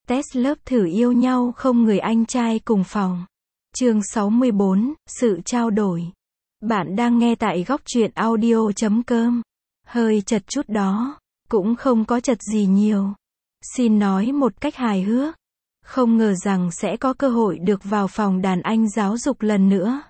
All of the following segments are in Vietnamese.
Test lớp thử yêu nhau không người anh trai cùng phòng. Chương 64, sự trao đổi. Bạn đang nghe tại góc truyện audio.com. Hơi chật chút đó, cũng không có chật gì nhiều. Xin nói một cách hài hước. Không ngờ rằng sẽ có cơ hội được vào phòng đàn anh giáo dục lần nữa.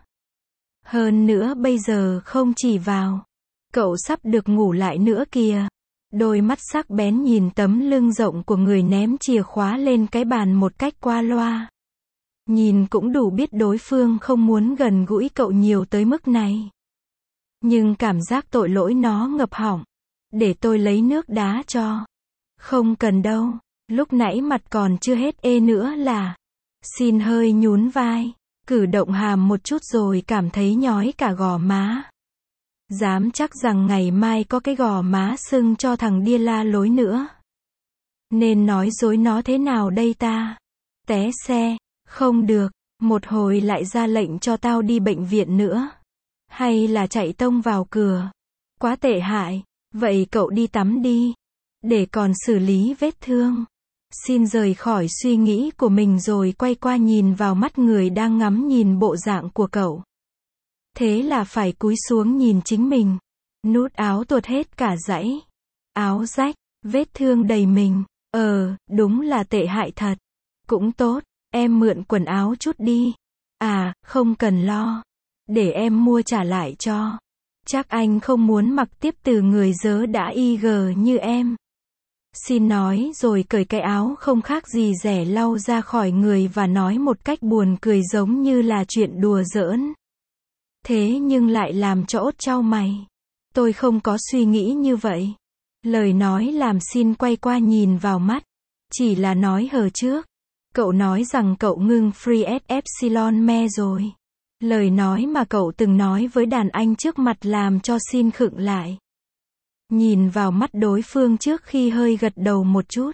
Hơn nữa bây giờ không chỉ vào. Cậu sắp được ngủ lại nữa kìa. Đôi mắt sắc bén nhìn tấm lưng rộng của người ném chìa khóa lên cái bàn một cách qua loa. Nhìn cũng đủ biết đối phương không muốn gần gũi cậu nhiều tới mức này. Nhưng cảm giác tội lỗi nó ngập họng. Để tôi lấy nước đá cho. Không cần đâu, lúc nãy mặt còn chưa hết ê nữa là. Xin hơi nhún vai, cử động hàm một chút rồi cảm thấy nhói cả gò má. Dám chắc rằng ngày mai có cái gò má sưng cho thằng Đia la lối nữa. Nên nói dối nó thế nào đây ta? Té xe, không được, một hồi lại ra lệnh cho tao đi bệnh viện nữa. Hay là chạy tông vào cửa. Quá tệ hại, vậy cậu đi tắm đi. Để còn xử lý vết thương. Xin rời khỏi suy nghĩ của mình rồi quay qua nhìn vào mắt người đang ngắm nhìn bộ dạng của cậu. Thế là phải cúi xuống nhìn chính mình. Nút áo tuột hết cả dãy. Áo rách, vết thương đầy mình. Đúng là tệ hại thật. Cũng tốt, em mượn quần áo chút đi. À, không cần lo. Để em mua trả lại cho. Chắc anh không muốn mặc tiếp từ người dớ đã IG như em. Xin nói rồi cởi cái áo không khác gì rẻ lau ra khỏi người và nói một cách buồn cười giống như là chuyện đùa giỡn. Thế nhưng lại làm cho ốt chau mày. Tôi không có suy nghĩ như vậy. Lời nói làm Xin quay qua nhìn vào mắt. Chỉ là nói hờ trước. Cậu nói rằng cậu ngưng Free Epsilon Me rồi. Lời nói mà cậu từng nói với đàn anh trước mặt làm cho Xin khựng lại. Nhìn vào mắt đối phương trước khi hơi gật đầu một chút.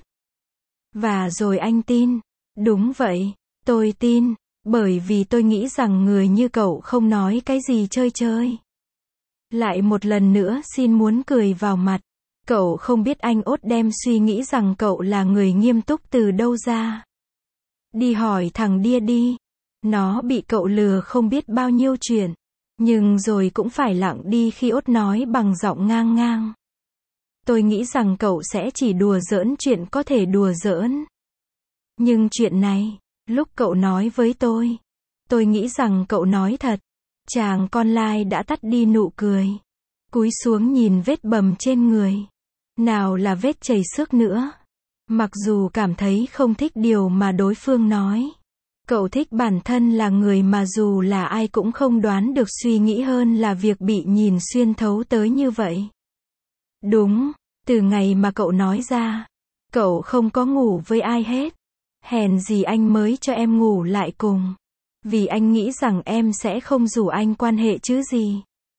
Và rồi anh tin. Đúng vậy, tôi tin. Bởi vì tôi nghĩ rằng người như cậu không nói cái gì chơi chơi. Lại một lần nữa Xin muốn cười vào mặt. Cậu không biết anh Ốt đem suy nghĩ rằng cậu là người nghiêm túc từ đâu ra. Đi hỏi thằng Đia đi. Nó bị cậu lừa không biết bao nhiêu chuyện. Nhưng rồi cũng phải lặng đi khi Ốt nói bằng giọng ngang ngang. Tôi nghĩ rằng cậu sẽ chỉ đùa giỡn chuyện có thể đùa giỡn. Nhưng chuyện này, lúc cậu nói với tôi nghĩ rằng cậu nói thật. Chàng con lai đã tắt đi nụ cười. Cúi xuống nhìn vết bầm trên người. Nào là vết chảy xước nữa. Mặc dù cảm thấy không thích điều mà đối phương nói. Cậu thích bản thân là người mà dù là ai cũng không đoán được suy nghĩ hơn là việc bị nhìn xuyên thấu tới như vậy. Đúng, từ ngày mà cậu nói ra, cậu không có ngủ với ai hết. Hèn gì anh mới cho em ngủ lại cùng. Vì anh nghĩ rằng em sẽ không rủ anh quan hệ chứ gì.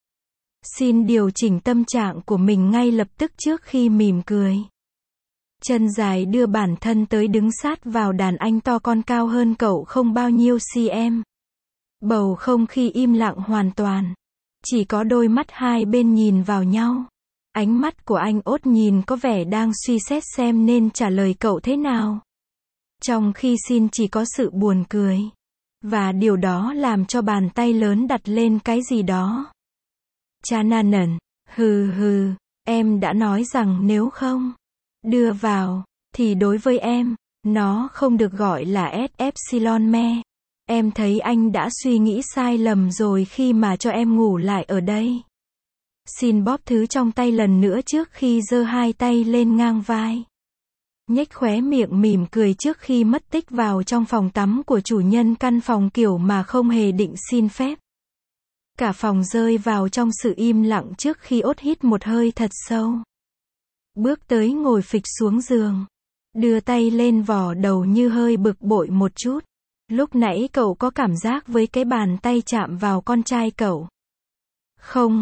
Xin điều chỉnh tâm trạng của mình ngay lập tức trước khi mỉm cười. Chân dài đưa bản thân tới đứng sát vào đàn anh to con cao hơn cậu không bao nhiêu cm. Bầu không khí im lặng hoàn toàn. Chỉ có đôi mắt hai bên nhìn vào nhau. Ánh mắt của anh Ốt nhìn có vẻ đang suy xét xem nên trả lời cậu thế nào. Trong khi Xin chỉ có sự buồn cười. Và điều đó làm cho bàn tay lớn đặt lên cái gì đó. Chananen, hừ, em đã nói rằng nếu không đưa vào, thì đối với em, nó không được gọi là S Epsilon Me. Em thấy anh đã suy nghĩ sai lầm rồi khi mà cho em ngủ lại ở đây. Xin bóp thứ trong tay lần nữa trước khi giơ hai tay lên ngang vai. Nhếch khóe miệng mỉm cười trước khi mất tích vào trong phòng tắm của chủ nhân căn phòng kiểu mà không hề định xin phép. Cả phòng rơi vào trong sự im lặng trước khi Ốt hít một hơi thật sâu. Bước tới ngồi phịch xuống giường. Đưa tay lên vò đầu như hơi bực bội một chút. Lúc nãy cậu có cảm giác với cái bàn tay chạm vào con trai cậu. Không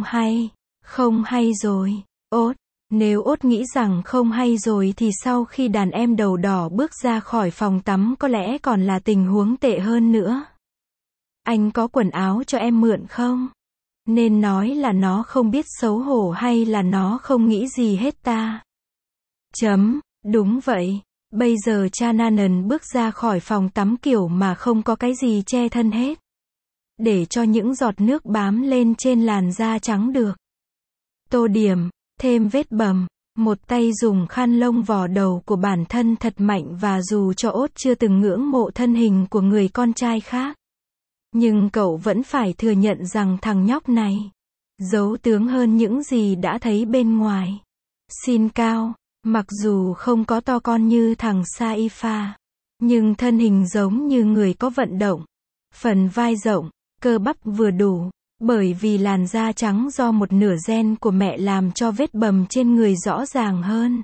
hay rồi, Ốt. Nếu Ốt nghĩ rằng không hay rồi thì sau khi đàn em đầu đỏ bước ra khỏi phòng tắm có lẽ còn là tình huống tệ hơn nữa. Anh có quần áo cho em mượn không? Nên nói là nó không biết xấu hổ hay là nó không nghĩ gì hết ta? Đúng vậy. Bây giờ Chanann bước ra khỏi phòng tắm kiểu mà không có cái gì che thân hết. Để cho những giọt nước bám lên trên làn da trắng được. Tô điểm, thêm vết bầm. Một tay dùng khăn lông vò đầu của bản thân thật mạnh và dù cho Ốt chưa từng ngưỡng mộ thân hình của người con trai khác. Nhưng cậu vẫn phải thừa nhận rằng thằng nhóc này giấu tướng hơn những gì đã thấy bên ngoài. Xin cao, mặc dù không có to con như thằng Saifa, nhưng thân hình giống như người có vận động. Phần vai rộng, cơ bắp vừa đủ, bởi vì làn da trắng do một nửa gen của mẹ làm cho vết bầm trên người rõ ràng hơn.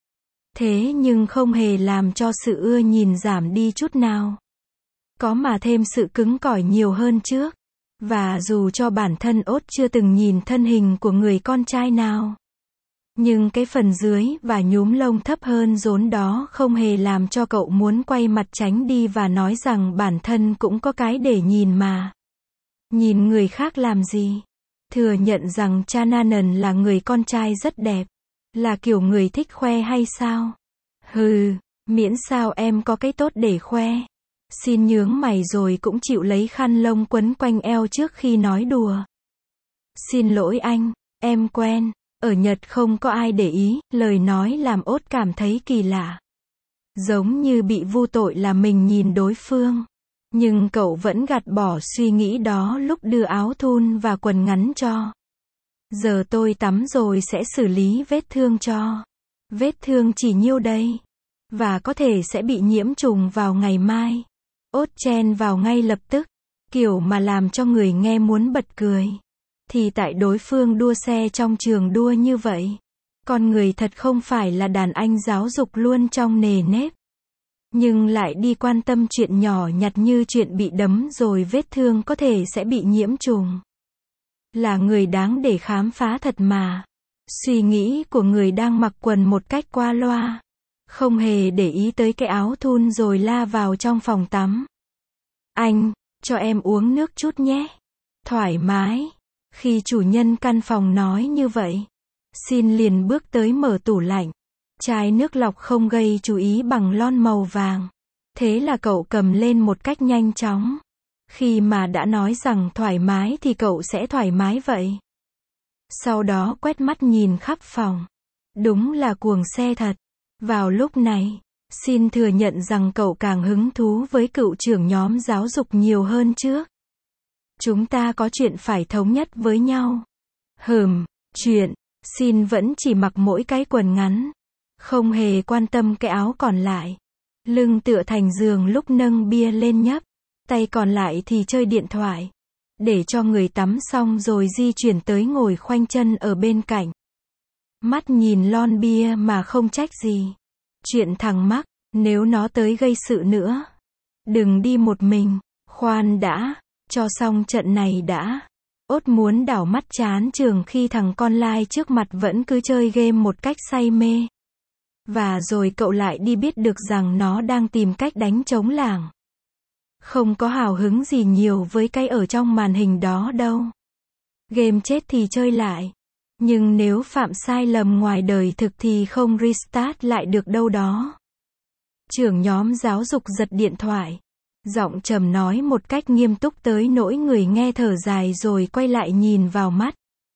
Thế nhưng không hề làm cho sự ưa nhìn giảm đi chút nào. Có mà thêm sự cứng cỏi nhiều hơn trước. Và dù cho bản thân Ốt chưa từng nhìn thân hình của người con trai nào, nhưng cái phần dưới và nhúm lông thấp hơn rốn đó không hề làm cho cậu muốn quay mặt tránh đi và nói rằng bản thân cũng có cái để nhìn mà. Nhìn người khác làm gì? Thừa nhận rằng Chanann là người con trai rất đẹp. Là kiểu người thích khoe hay sao? Hừ, miễn sao em có cái tốt để khoe. Xin nhướng mày rồi cũng chịu lấy khăn lông quấn quanh eo trước khi nói đùa. Xin lỗi anh, em quen. Ở Nhật không có ai để ý, lời nói làm Ốt cảm thấy kỳ lạ. Giống như bị vu tội là mình nhìn đối phương. Nhưng cậu vẫn gạt bỏ suy nghĩ đó lúc đưa áo thun và quần ngắn cho. Giờ tôi tắm rồi sẽ xử lý vết thương cho. Vết thương chỉ nhiêu đây. Và có thể sẽ bị nhiễm trùng vào ngày mai. Ốt chen vào ngay lập tức. Kiểu mà làm cho người nghe muốn bật cười. Thì tại đối phương đua xe trong trường đua như vậy. Con người thật không phải là đàn anh giáo dục luôn trong nề nếp. Nhưng lại đi quan tâm chuyện nhỏ nhặt như chuyện bị đấm rồi vết thương có thể sẽ bị nhiễm trùng. Là người đáng để khám phá thật mà. Suy nghĩ của người đang mặc quần một cách qua loa. Không hề để ý tới cái áo thun rồi la vào trong phòng tắm. Anh, cho em uống nước chút nhé. Thoải mái. Khi chủ nhân căn phòng nói như vậy, Xin liền bước tới mở tủ lạnh. Chai nước lọc không gây chú ý bằng lon màu vàng. Thế là cậu cầm lên một cách nhanh chóng. Khi mà đã nói rằng thoải mái thì cậu sẽ thoải mái vậy. Sau đó quét mắt nhìn khắp phòng. Đúng là cuồng xe thật. Vào lúc này, Xin thừa nhận rằng cậu càng hứng thú với cựu trưởng nhóm giáo dục nhiều hơn trước. Chúng ta có chuyện phải thống nhất với nhau. Chuyện. Xin vẫn chỉ mặc mỗi cái quần ngắn. Không hề quan tâm cái áo còn lại. Lưng tựa thành giường lúc nâng bia lên nhấp. Tay còn lại thì chơi điện thoại. Để cho người tắm xong rồi di chuyển tới ngồi khoanh chân ở bên cạnh. Mắt nhìn lon bia mà không trách gì. Chuyện thằng Mắc, nếu nó tới gây sự nữa. Đừng đi một mình. Khoan đã. Cho xong trận này đã. Ốt muốn đảo mắt chán trường khi thằng con lai trước mặt vẫn cứ chơi game một cách say mê. Và rồi cậu lại đi biết được rằng nó đang tìm cách đánh trống lảng. Không có hào hứng gì nhiều với cái ở trong màn hình đó đâu. Game chết thì chơi lại. Nhưng nếu phạm sai lầm ngoài đời thực thì không restart lại được đâu đó. Trưởng nhóm giáo dục giật điện thoại. Giọng trầm nói một cách nghiêm túc tới nỗi người nghe thở dài rồi quay lại nhìn vào mắt.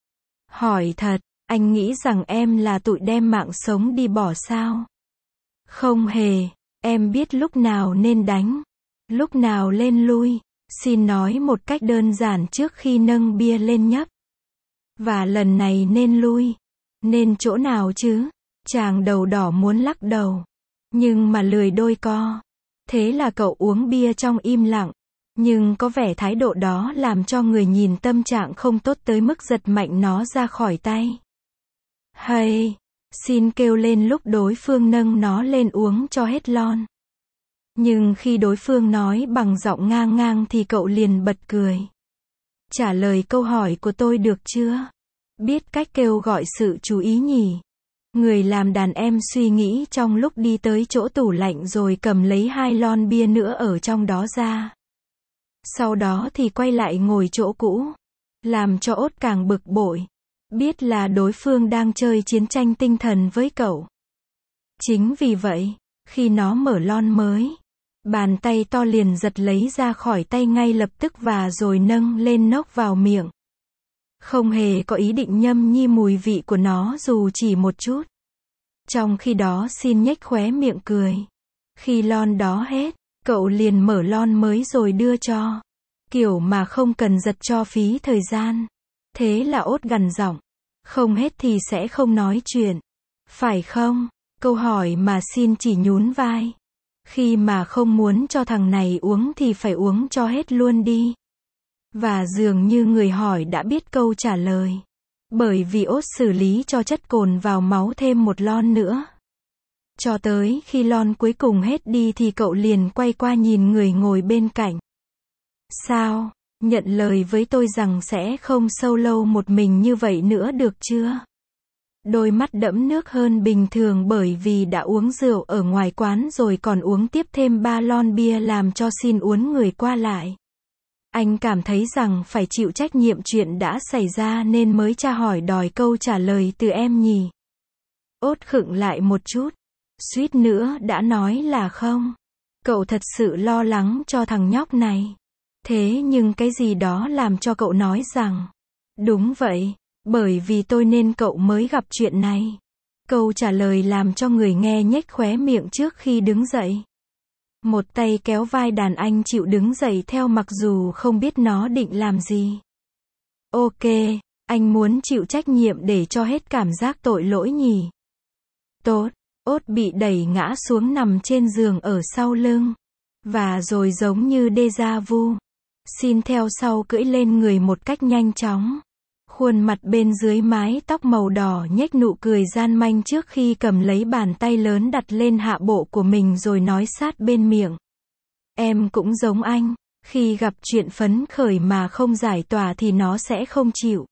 Hỏi thật, anh nghĩ rằng em là tụi đem mạng sống đi bỏ sao? Không hề, em biết lúc nào nên đánh, lúc nào lên lui. Xin nói một cách đơn giản trước khi nâng bia lên nhấp. Và lần này nên lui. Nên chỗ nào chứ? Chàng đầu đỏ muốn lắc đầu. Nhưng mà lười đôi co. Thế là cậu uống bia trong im lặng. Nhưng có vẻ thái độ đó làm cho người nhìn tâm trạng không tốt tới mức giật mạnh nó ra khỏi tay. Hay! Xin kêu lên lúc đối phương nâng nó lên uống cho hết lon. Nhưng khi đối phương nói bằng giọng ngang ngang thì cậu liền bật cười. Trả lời câu hỏi của tôi được chưa? Biết cách kêu gọi sự chú ý nhỉ? Người làm đàn em suy nghĩ trong lúc đi tới chỗ tủ lạnh rồi cầm lấy 2 lon bia nữa ở trong đó ra. Sau đó thì quay lại ngồi chỗ cũ. Làm cho Ốt càng bực bội. Biết là đối phương đang chơi chiến tranh tinh thần với cậu. Chính vì vậy, Khi nó mở lon mới, bàn tay to liền giật lấy ra khỏi tay ngay lập tức và rồi nâng lên nốc vào miệng. Không hề có ý định nhâm nhi mùi vị của nó dù chỉ một chút. Trong khi đó Xin nhếch khóe miệng cười. Khi lon đó hết, cậu liền mở lon mới rồi đưa cho. Kiểu mà không cần giật cho phí thời gian. Thế là Ốt gằn giọng. Không hết thì sẽ không nói chuyện. Phải không? Câu hỏi mà Xin chỉ nhún vai. Khi mà không muốn cho thằng này uống thì phải uống cho hết luôn đi. Và dường như người hỏi đã biết câu trả lời. Bởi vì Ốt xử lý cho chất cồn vào máu thêm một lon nữa. Cho tới khi lon cuối cùng hết đi thì cậu liền quay qua nhìn người ngồi bên cạnh. Sao? Nhận lời với tôi rằng sẽ không solo một mình như vậy nữa được chưa? Đôi mắt đẫm nước hơn bình thường bởi vì đã uống rượu ở ngoài quán rồi còn uống tiếp thêm 3 lon bia làm cho Xin uốn người qua lại. Anh cảm thấy rằng phải chịu trách nhiệm chuyện đã xảy ra nên mới tra hỏi đòi câu trả lời từ em nhỉ. Ốt khựng lại một chút. Suýt nữa đã nói là không. Cậu thật sự lo lắng cho thằng nhóc này. Thế nhưng cái gì đó làm cho cậu nói rằng. Đúng vậy, bởi vì tôi nên cậu mới gặp chuyện này. Câu trả lời làm cho người nghe nhếch khóe miệng trước khi đứng dậy. Một tay kéo vai đàn anh chịu đứng dậy theo mặc dù không biết nó định làm gì. Ok, anh muốn chịu trách nhiệm để cho hết cảm giác tội lỗi nhỉ. Tốt, Ốt bị đẩy ngã xuống nằm trên giường ở sau lưng. Và rồi giống như déjà vu. Xin theo sau cưỡi lên người một cách nhanh chóng. Khuôn mặt bên dưới mái tóc màu đỏ nhếch nụ cười gian manh trước khi cầm lấy bàn tay lớn đặt lên hạ bộ của mình rồi nói sát bên miệng. Em cũng giống anh, khi gặp chuyện phấn khởi mà không giải tỏa thì nó sẽ không chịu.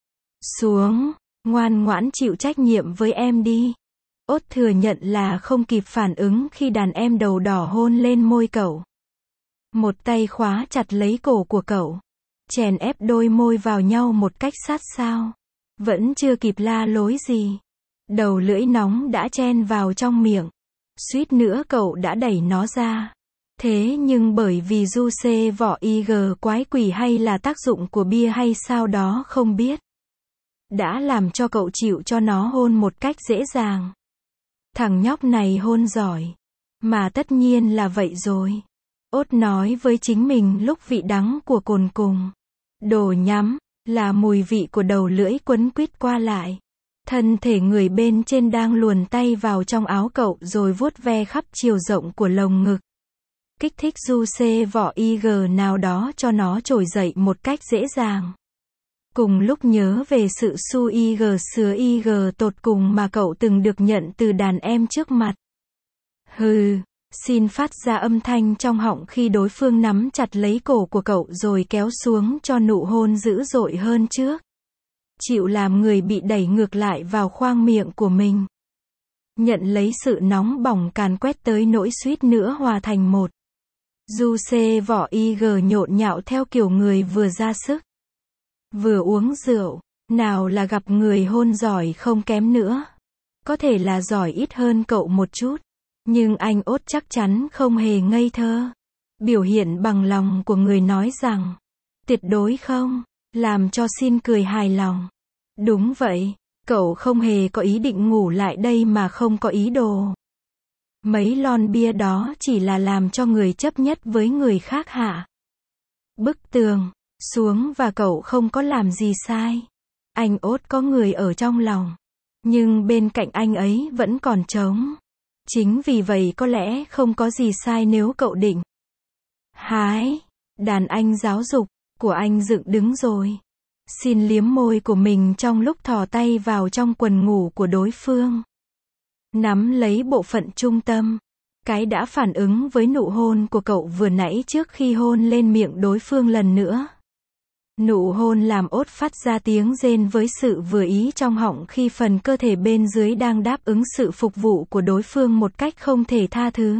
Xuống, ngoan ngoãn chịu trách nhiệm với em đi. Ốt thừa nhận là không kịp phản ứng khi đàn em đầu đỏ hôn lên môi cậu. Một tay khóa chặt lấy cổ của cậu. Chèn ép đôi môi vào nhau một cách sát sao. Vẫn chưa kịp la lối gì. Đầu lưỡi nóng đã chen vào trong miệng. Suýt nữa cậu đã đẩy nó ra. Thế nhưng bởi vì juice vỏ IG quái quỷ hay là tác dụng của bia hay sao đó không biết. Đã làm cho cậu chịu cho nó hôn một cách dễ dàng. Thằng nhóc này hôn giỏi. Mà tất nhiên là vậy rồi. Ốt nói với chính mình lúc vị đắng của cồn cùng. Đồ nhắm, là mùi vị của đầu lưỡi quấn quýt qua lại. Thân thể người bên trên đang luồn tay vào trong áo cậu rồi vuốt ve khắp chiều rộng của lồng ngực. Kích thích juice vỏ IG nào đó cho nó trồi dậy một cách dễ dàng. Cùng lúc nhớ về sự su IG sứa IG tột cùng mà cậu từng được nhận từ đàn em trước mặt. Hừ. Xin phát ra âm thanh trong họng khi đối phương nắm chặt lấy cổ của cậu rồi kéo xuống cho nụ hôn dữ dội hơn trước. Chịu làm người bị đẩy ngược lại vào khoang miệng của mình. Nhận lấy sự nóng bỏng càn quét tới nỗi suýt nữa hòa thành một. Juice vỏ IG nhộn nhạo theo kiểu người vừa ra sức. Vừa uống rượu, nào là gặp người hôn giỏi không kém nữa. Có thể là giỏi ít hơn cậu một chút. Nhưng anh Ốt chắc chắn không hề ngây thơ. Biểu hiện bằng lòng của người nói rằng. Tuyệt đối không. Làm cho Xin cười hài lòng. Đúng vậy. Cậu không hề có ý định ngủ lại đây mà không có ý đồ. Mấy lon bia đó chỉ là làm cho người chấp nhất với người khác hả? Bức tường. Xuống và cậu không có làm gì sai. Anh Ốt có người ở trong lòng. Nhưng bên cạnh anh ấy vẫn còn trống. Chính vì vậy có lẽ không có gì sai nếu cậu định. Hái, đàn anh giáo dục của anh dựng đứng rồi. Xin liếm môi của mình trong lúc thò tay vào trong quần ngủ của đối phương. Nắm lấy bộ phận trung tâm. Cái đã phản ứng với nụ hôn của cậu vừa nãy trước khi hôn lên miệng đối phương lần nữa. Nụ hôn làm Ốt phát ra tiếng rên với sự vừa ý trong họng khi phần cơ thể bên dưới đang đáp ứng sự phục vụ của đối phương một cách không thể tha thứ.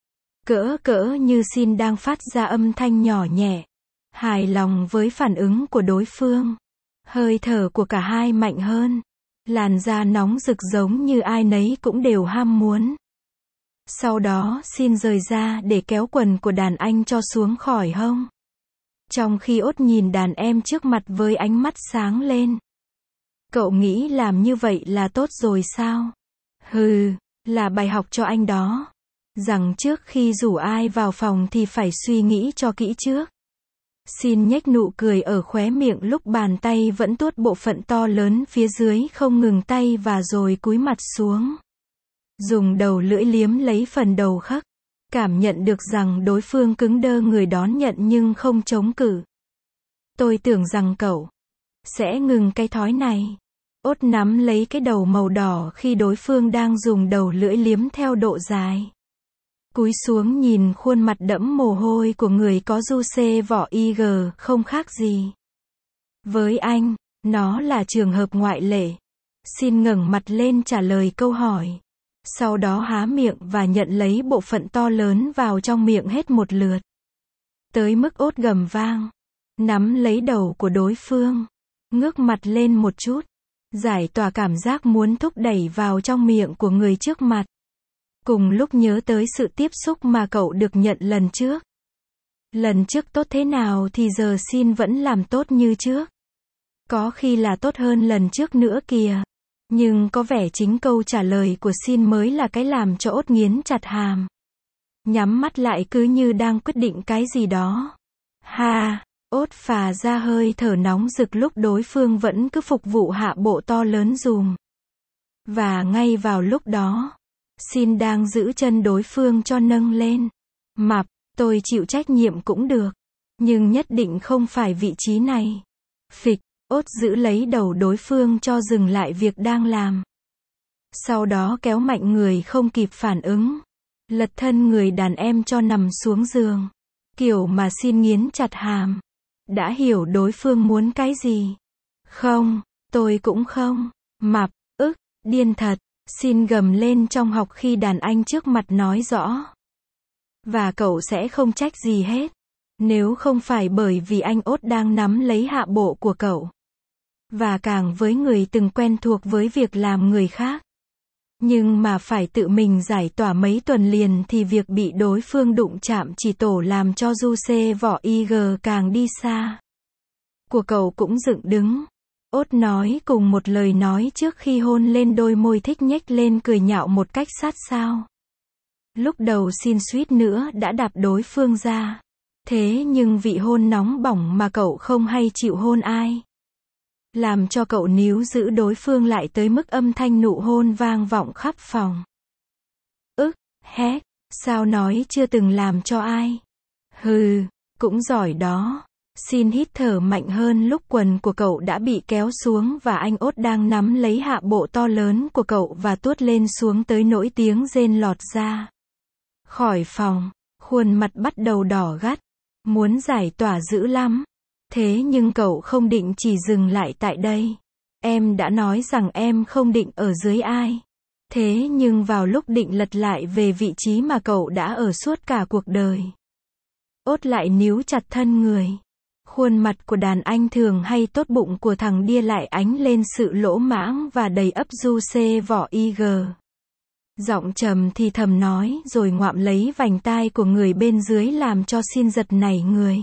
Cỡ như Xin đang phát ra âm thanh nhỏ nhẹ. Hài lòng với phản ứng của đối phương. Hơi thở của cả hai mạnh hơn. Làn da nóng rực giống như ai nấy cũng đều ham muốn. Sau đó xin rời ra để kéo quần của đàn anh cho xuống khỏi hông. Trong khi Ốt nhìn đàn em trước mặt với ánh mắt sáng lên. Cậu nghĩ làm như vậy là tốt rồi sao? Hừ, là bài học cho anh đó. Rằng trước khi rủ ai vào phòng thì phải suy nghĩ cho kỹ trước. Xin nhếch nụ cười ở khóe miệng lúc bàn tay vẫn tuốt bộ phận to lớn phía dưới không ngừng tay và rồi cúi mặt xuống. Dùng đầu lưỡi liếm lấy phần đầu khắc. Cảm nhận được rằng đối phương cứng đơ người đón nhận nhưng không chống cự. Tôi tưởng rằng cậu sẽ ngừng cái thói này. Ốt nắm lấy cái đầu màu đỏ khi đối phương đang dùng đầu lưỡi liếm theo độ dài. Cúi xuống nhìn khuôn mặt đẫm mồ hôi của người có du xê vỏ IG không khác gì. Với anh, nó là trường hợp ngoại lệ. Xin ngẩng mặt lên trả lời câu hỏi. Sau đó há miệng và nhận lấy bộ phận to lớn vào trong miệng hết một lượt. Tới mức Ốt gầm vang. Nắm lấy đầu của đối phương. Ngước mặt lên một chút. Giải tỏa cảm giác muốn thúc đẩy vào trong miệng của người trước mặt. Cùng lúc nhớ tới sự tiếp xúc mà cậu được nhận lần trước. Lần trước tốt thế nào thì giờ xin vẫn làm tốt như trước. Có khi là tốt hơn lần trước nữa kìa. Nhưng có vẻ chính câu trả lời của xin mới là cái làm cho Ốt nghiến chặt hàm. Nhắm mắt lại cứ như đang quyết định cái gì đó. Ha, Ốt phà ra hơi thở nóng rực lúc đối phương vẫn cứ phục vụ hạ bộ to lớn dùm. Và ngay vào lúc đó, xin đang giữ chân đối phương cho nâng lên. Mập, tôi chịu trách nhiệm cũng được. Nhưng nhất định không phải vị trí này. Phịch. Ốt giữ lấy đầu đối phương cho dừng lại việc đang làm. Sau đó kéo mạnh người không kịp phản ứng. Lật thân người đàn em cho nằm xuống giường. Kiểu mà xin nghiến chặt hàm. Đã hiểu đối phương muốn cái gì. Không, tôi cũng không. Mập, điên thật. Xin gầm lên trong học khi đàn anh trước mặt nói rõ. Và cậu sẽ không trách gì hết. Nếu không phải bởi vì anh Ốt đang nắm lấy hạ bộ của cậu. Và càng với người từng quen thuộc với việc làm người khác. Nhưng mà phải tự mình giải tỏa mấy tuần liền thì việc bị đối phương đụng chạm chỉ tổ làm cho du xê vỏ IG càng đi xa. Của cậu cũng dựng đứng. Ốt nói cùng một lời nói trước khi hôn lên đôi môi thích nhếch lên cười nhạo một cách sát sao. Lúc đầu xin suýt nữa đã đạp đối phương ra. Thế nhưng vị hôn nóng bỏng mà cậu không hay chịu hôn ai. Làm cho cậu níu giữ đối phương lại tới mức âm thanh nụ hôn vang vọng khắp phòng. Hét, sao nói chưa từng làm cho ai. Hừ, cũng giỏi đó. Xin hít thở mạnh hơn lúc quần của cậu đã bị kéo xuống và anh Ốt đang nắm lấy hạ bộ to lớn của cậu và tuốt lên xuống tới nỗi tiếng rên lọt ra. Khỏi phòng, khuôn mặt bắt đầu đỏ gắt. Muốn giải tỏa dữ lắm. Thế nhưng cậu không định chỉ dừng lại tại đây. Em đã nói rằng em không định ở dưới ai. Thế nhưng vào lúc định lật lại về vị trí mà cậu đã ở suốt cả cuộc đời. Ốt lại níu chặt thân người. Khuôn mặt của đàn anh thường hay tốt bụng của thằng Đia lại ánh lên sự lỗ mãng và đầy ắp du xê vỏ IG. Giọng trầm thì thầm nói rồi ngoạm lấy vành tai của người bên dưới làm cho xin giật nảy người.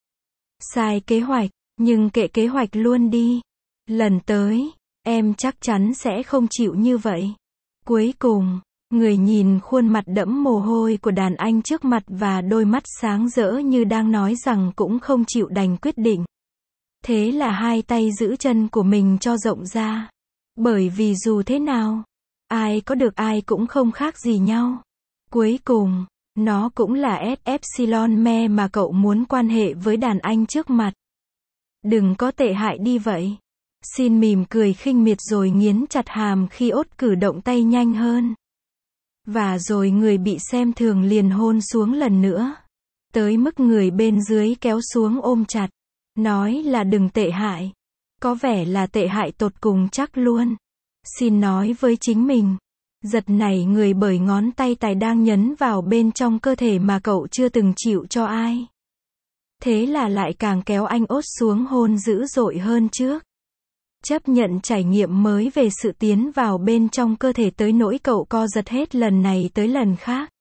Sai kế hoạch, nhưng kệ kế hoạch luôn đi. Lần tới, em chắc chắn sẽ không chịu như vậy. Cuối cùng, người nhìn khuôn mặt đẫm mồ hôi của đàn anh trước mặt và đôi mắt sáng rỡ như đang nói rằng cũng không chịu đành quyết định. Thế là hai tay giữ chân của mình cho rộng ra. Bởi vì dù thế nào, ai có được ai cũng không khác gì nhau. Cuối cùng, nó cũng là S Epsilon me mà cậu muốn quan hệ với đàn anh trước mặt. Đừng có tệ hại đi vậy. Xin mỉm cười khinh miệt rồi nghiến chặt hàm khi Ốt cử động tay nhanh hơn. Và rồi người bị xem thường liền hôn xuống lần nữa. Tới mức người bên dưới kéo xuống ôm chặt. Nói là đừng tệ hại. Có vẻ là tệ hại tột cùng chắc luôn. Xin nói với chính mình. Giật nảy người bởi ngón tay tài đang nhấn vào bên trong cơ thể mà cậu chưa từng chịu cho ai. Thế là lại càng kéo anh Ốt xuống hôn dữ dội hơn trước. Chấp nhận trải nghiệm mới về sự tiến vào bên trong cơ thể tới nỗi cậu co giật hết lần này tới lần khác.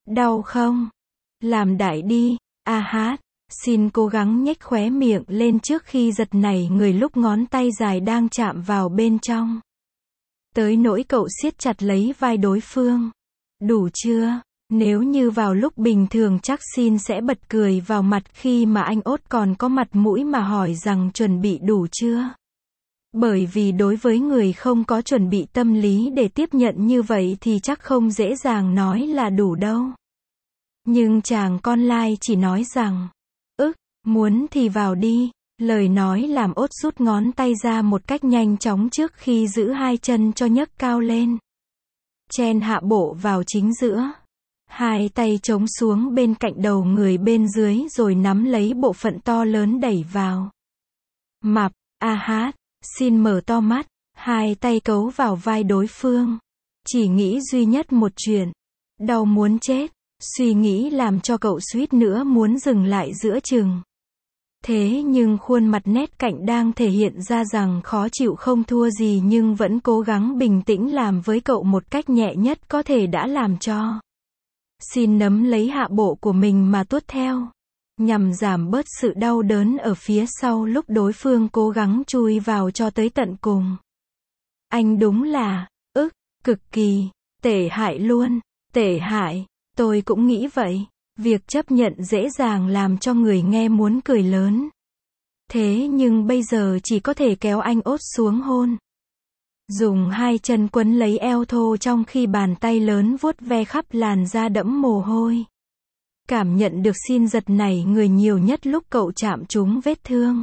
Đau không? Làm đại đi, a hát. Xin cố gắng nhếch khóe miệng lên trước khi giật nảy người lúc ngón tay dài đang chạm vào bên trong. Tới nỗi cậu siết chặt lấy vai đối phương. Đủ chưa? Nếu như vào lúc bình thường chắc Xin sẽ bật cười vào mặt khi mà anh Ốt còn có mặt mũi mà hỏi rằng chuẩn bị đủ chưa? Bởi vì đối với người không có chuẩn bị tâm lý để tiếp nhận như vậy thì chắc không dễ dàng nói là đủ đâu. Nhưng chàng con lai chỉ nói rằng, muốn thì vào đi. Lời nói làm Ốt rút ngón tay ra một cách nhanh chóng trước khi giữ hai chân cho nhấc cao lên. Chen hạ bộ vào chính giữa. Hai tay chống xuống bên cạnh đầu người bên dưới rồi nắm lấy bộ phận to lớn đẩy vào. Mập, a hát. Xin mở to mắt, hai tay cấu vào vai đối phương. Chỉ nghĩ duy nhất một chuyện. Đau muốn chết. Suy nghĩ làm cho cậu suýt nữa muốn dừng lại giữa chừng. Thế nhưng khuôn mặt nét cạnh đang thể hiện ra rằng khó chịu không thua gì nhưng vẫn cố gắng bình tĩnh làm với cậu một cách nhẹ nhất có thể đã làm cho. Xin nắm lấy hạ bộ của mình mà tuốt theo. Nhằm giảm bớt sự đau đớn ở phía sau lúc đối phương cố gắng chui vào cho tới tận cùng. Anh đúng là, cực kỳ, tệ hại luôn, tệ hại, tôi cũng nghĩ vậy. Việc chấp nhận dễ dàng làm cho người nghe muốn cười lớn. Thế nhưng bây giờ chỉ có thể kéo anh Ốt xuống hôn. Dùng hai chân quấn lấy eo thô trong khi bàn tay lớn vuốt ve khắp làn da đẫm mồ hôi. Cảm nhận được Xin giật nảy người nhiều nhất lúc cậu chạm trúng vết thương.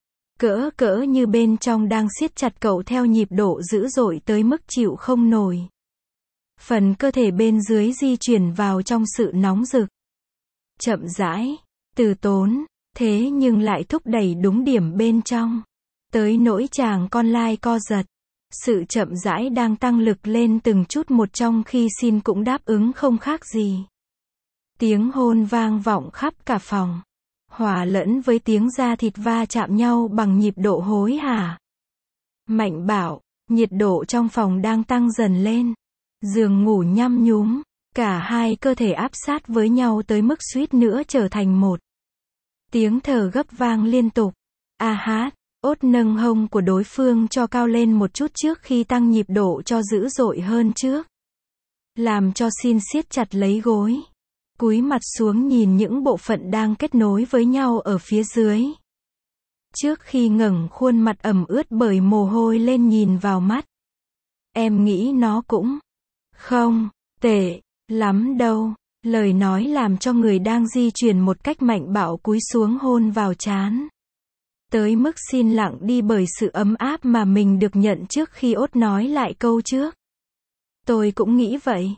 Cỡ như bên trong đang siết chặt cậu theo nhịp độ dữ dội tới mức chịu không nổi. Phần cơ thể bên dưới di chuyển vào trong sự nóng rực. Chậm rãi, từ tốn, thế nhưng lại thúc đẩy đúng điểm bên trong. Tới nỗi chàng con lai co giật. Sự chậm rãi đang tăng lực lên từng chút một trong khi Xin cũng đáp ứng không khác gì. Tiếng hôn vang vọng khắp cả phòng. Hòa lẫn với tiếng da thịt va chạm nhau bằng nhịp độ hối hả. Mạnh bạo, nhiệt độ trong phòng đang tăng dần lên. Giường ngủ nhăm nhúm. Cả hai cơ thể áp sát với nhau tới mức suýt nữa trở thành một. Tiếng thở gấp vang liên tục. A hát. Ốt nâng hông của đối phương cho cao lên một chút trước khi tăng nhịp độ cho dữ dội hơn trước. Làm cho Xin siết chặt lấy gối. Cúi mặt xuống nhìn những bộ phận đang kết nối với nhau ở phía dưới. Trước khi ngẩng khuôn mặt ẩm ướt bởi mồ hôi lên nhìn vào mắt. Em nghĩ nó cũng không tệ lắm đâu. Lời nói làm cho người đang di chuyển một cách mạnh bạo cúi xuống hôn vào trán. Tới mức Xin lặng đi bởi sự ấm áp mà mình được nhận trước khi Ốt nói lại câu trước. Tôi cũng nghĩ vậy.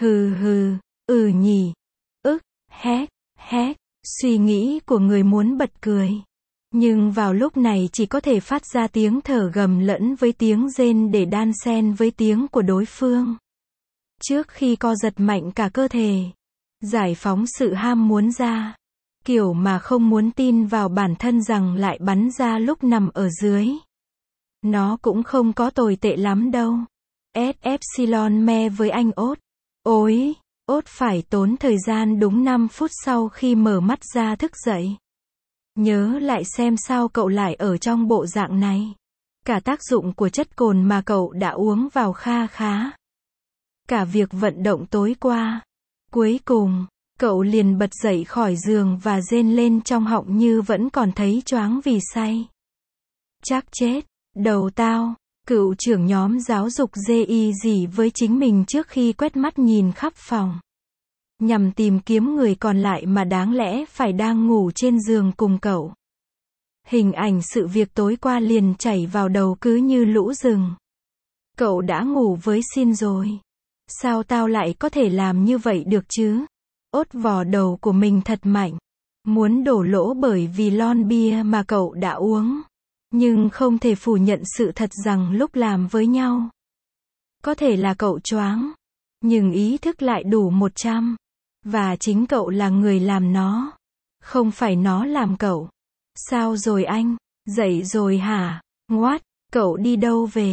Nhỉ. Hét. Suy nghĩ của người muốn bật cười. Nhưng vào lúc này chỉ có thể phát ra tiếng thở gầm lẫn với tiếng rên để đan xen với tiếng của đối phương. Trước khi co giật mạnh cả cơ thể. Giải phóng sự ham muốn ra. Kiểu mà không muốn tin vào bản thân rằng lại bắn ra lúc nằm ở dưới. Nó cũng không có tồi tệ lắm đâu. Epsilon me với anh Ốt. Ôi, Ốt phải tốn thời gian đúng 5 phút sau khi mở mắt ra thức dậy. Nhớ lại xem sao cậu lại ở trong bộ dạng này. Cả tác dụng của chất cồn mà cậu đã uống vào kha khá. Cả việc vận động tối qua. Cuối cùng, cậu liền bật dậy khỏi giường và rên lên trong họng như vẫn còn thấy choáng vì say. Chắc chết, đầu tao. Cựu trưởng nhóm giáo dục GI gì với chính mình trước khi quét mắt nhìn khắp phòng. Nhằm tìm kiếm người còn lại mà đáng lẽ phải đang ngủ trên giường cùng cậu. Hình ảnh sự việc tối qua liền chảy vào đầu cứ như lũ rừng. Cậu đã ngủ với Xin rồi. Sao tao lại có thể làm như vậy được chứ? Ốt vò đầu của mình thật mạnh. Muốn đổ lỗ bởi vì lon bia mà cậu đã uống. Nhưng không thể phủ nhận sự thật rằng lúc làm với nhau. Có thể là cậu choáng. Nhưng ý thức lại đủ 100. Và chính cậu là người làm nó. Không phải nó làm cậu. Sao rồi anh? Dậy rồi hả? What? Cậu đi đâu về?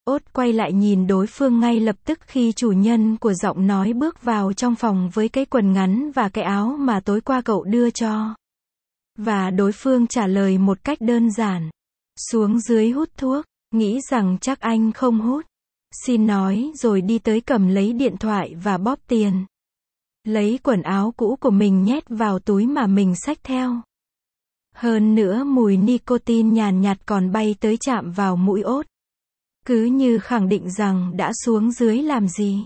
Ốt quay lại nhìn đối phương ngay lập tức khi chủ nhân của giọng nói bước vào trong phòng với cái quần ngắn và cái áo mà tối qua cậu đưa cho. Và đối phương trả lời một cách đơn giản. Xuống dưới hút thuốc, nghĩ rằng chắc anh không hút. Xin nói rồi đi tới cầm lấy điện thoại và bóp tiền. Lấy quần áo cũ của mình nhét vào túi mà mình xách theo. Hơn nữa mùi nicotine nhàn nhạt còn bay tới chạm vào mũi Ốt. Cứ như khẳng định rằng đã xuống dưới làm gì.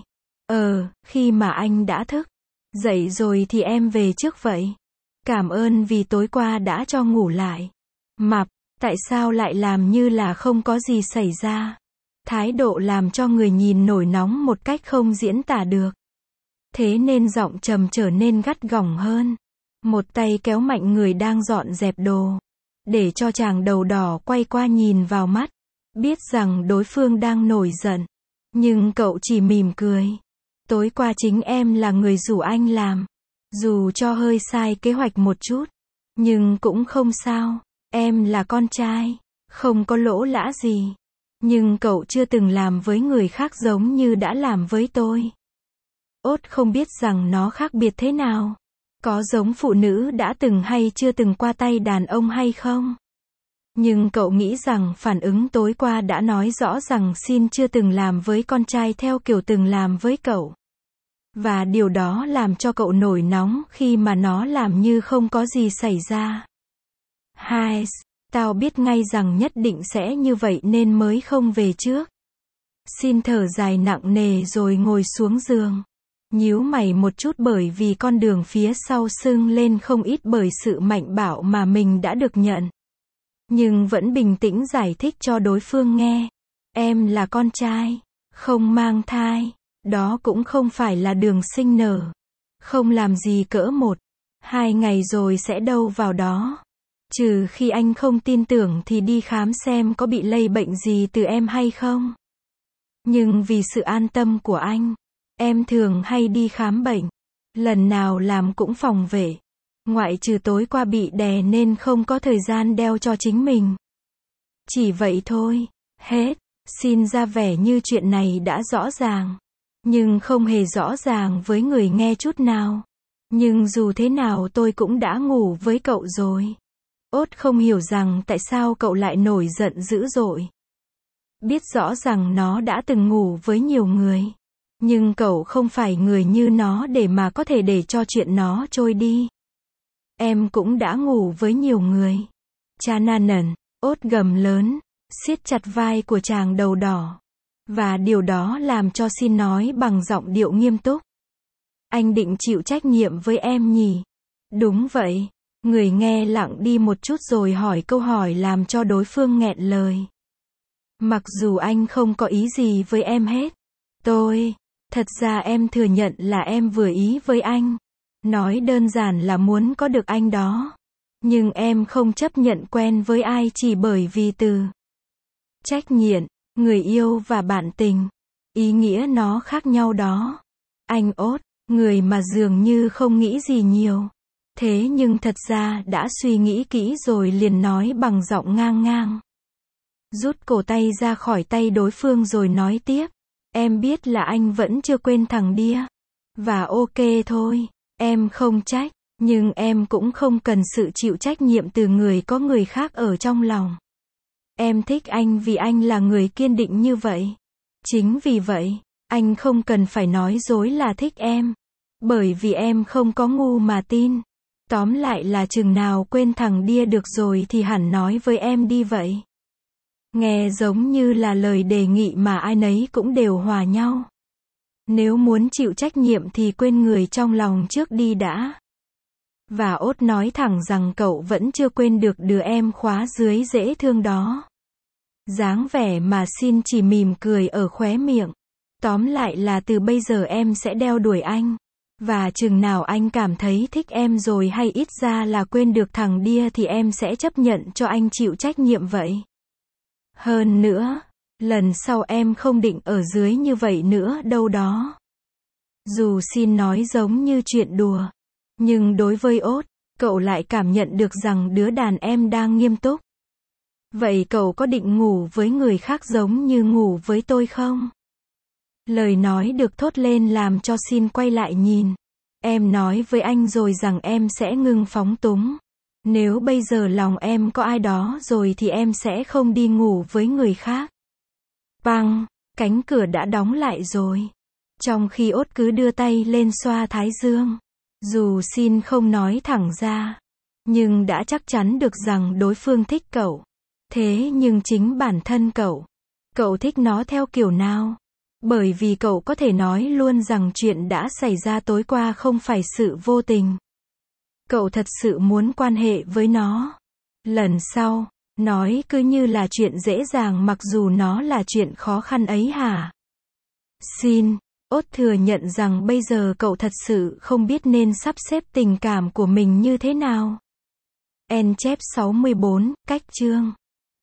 Khi mà anh đã thức dậy rồi thì em về trước vậy. Cảm ơn vì tối qua đã cho ngủ lại. Mập, tại sao lại làm như là không có gì xảy ra? Thái độ làm cho người nhìn nổi nóng một cách không diễn tả được. Thế nên giọng trầm trở nên gắt gỏng hơn. Một tay kéo mạnh người đang dọn dẹp đồ. Để cho chàng đầu đỏ quay qua nhìn vào mắt. Biết rằng đối phương đang nổi giận. Nhưng cậu chỉ mỉm cười. Tối qua chính em là người rủ anh làm. Dù cho hơi sai kế hoạch một chút. Nhưng cũng không sao. Em là con trai. Không có lỗ lã gì. Nhưng cậu chưa từng làm với người khác giống như đã làm với tôi. Ốt không biết rằng nó khác biệt thế nào. Có giống phụ nữ đã từng hay chưa từng qua tay đàn ông hay không? Nhưng cậu nghĩ rằng phản ứng tối qua đã nói rõ rằng Xin chưa từng làm với con trai theo kiểu từng làm với cậu. Và điều đó làm cho cậu nổi nóng khi mà nó làm như không có gì xảy ra. Hai, tao biết ngay rằng nhất định sẽ như vậy nên mới không về trước. Xin thở dài nặng nề rồi ngồi xuống giường. Nhíu mày một chút bởi vì con đường phía sau sưng lên không ít bởi sự mạnh bạo mà mình đã được nhận. Nhưng vẫn bình tĩnh giải thích cho đối phương nghe. Em là con trai, không mang thai, đó cũng không phải là đường sinh nở. Không làm gì cỡ 1-2 ngày rồi sẽ đâu vào đó. Trừ khi anh không tin tưởng thì đi khám xem có bị lây bệnh gì từ em hay không. Nhưng vì sự an tâm của anh, em thường hay đi khám bệnh. Lần nào làm cũng phòng vệ. Ngoại trừ tối qua bị đè nên không có thời gian đeo cho chính mình. Chỉ vậy thôi. Hết. Xin ra vẻ như chuyện này đã rõ ràng. Nhưng không hề rõ ràng với người nghe chút nào. Nhưng dù thế nào tôi cũng đã ngủ với cậu rồi. Ốt không hiểu rằng tại sao cậu lại nổi giận dữ dội. Biết rõ rằng nó đã từng ngủ với nhiều người. Nhưng cậu không phải người như nó để mà có thể để cho chuyện nó trôi đi. Em cũng đã ngủ với nhiều người. Chananan, Ốt gầm lớn, siết chặt vai của chàng đầu đỏ. Và điều đó làm cho Xin nói bằng giọng điệu nghiêm túc. Anh định chịu trách nhiệm với em nhỉ? Đúng vậy. Người nghe lặng đi một chút rồi hỏi câu hỏi làm cho đối phương nghẹn lời. Mặc dù anh không có ý gì với em hết. Thật ra em thừa nhận là em vừa ý với anh. Nói đơn giản là muốn có được anh đó. Nhưng em không chấp nhận quen với ai chỉ bởi vì từ trách nhiệm, người yêu và bạn tình. Ý nghĩa nó khác nhau đó. Anh Ốt, người mà dường như không nghĩ gì nhiều. Thế nhưng thật ra đã suy nghĩ kỹ rồi liền nói bằng giọng ngang ngang. Rút cổ tay ra khỏi tay đối phương rồi nói tiếp. Em biết là anh vẫn chưa quên thằng Đia. Và ok thôi, em không trách, nhưng em cũng không cần sự chịu trách nhiệm từ người có người khác ở trong lòng. Em thích anh vì anh là người kiên định như vậy. Chính vì vậy, anh không cần phải nói dối là thích em. Bởi vì em không có ngu mà tin. Tóm lại là chừng nào quên thằng Đia được rồi thì hẳn nói với em đi vậy. Nghe giống như là lời đề nghị mà ai nấy cũng đều hòa nhau. Nếu muốn chịu trách nhiệm thì quên người trong lòng trước đi đã. Và Ốt nói thẳng rằng cậu vẫn chưa quên được đứa em khóa dưới dễ thương đó. Dáng vẻ mà Xin chỉ mỉm cười ở khóe miệng. Tóm lại là từ bây giờ em sẽ đeo đuổi anh. Và chừng nào anh cảm thấy thích em rồi hay ít ra là quên được thằng Đia thì em sẽ chấp nhận cho anh chịu trách nhiệm vậy. Hơn nữa, lần sau em không định ở dưới như vậy nữa đâu đó. Dù Xin nói giống như chuyện đùa. Nhưng đối với Ốt, cậu lại cảm nhận được rằng đứa đàn em đang nghiêm túc. Vậy cậu có định ngủ với người khác giống như ngủ với tôi không? Lời nói được thốt lên làm cho Sin quay lại nhìn. Em nói với anh rồi rằng em sẽ ngừng phóng túng. Nếu bây giờ lòng em có ai đó rồi thì em sẽ không đi ngủ với người khác. Bang, cánh cửa đã đóng lại rồi. Trong khi Ốt cứ đưa tay lên xoa thái dương. Dù Sin không nói thẳng ra, nhưng đã chắc chắn được rằng đối phương thích cậu. Thế nhưng chính bản thân cậu thích nó theo kiểu nào? Bởi vì cậu có thể nói luôn rằng chuyện đã xảy ra tối qua không phải sự vô tình. Cậu thật sự muốn quan hệ với nó. Lần sau, nói cứ như là chuyện dễ dàng mặc dù nó là chuyện khó khăn ấy hả? Sin, Ốt thừa nhận rằng bây giờ cậu thật sự không biết nên sắp xếp tình cảm của mình như thế nào. En chép 64, cách chương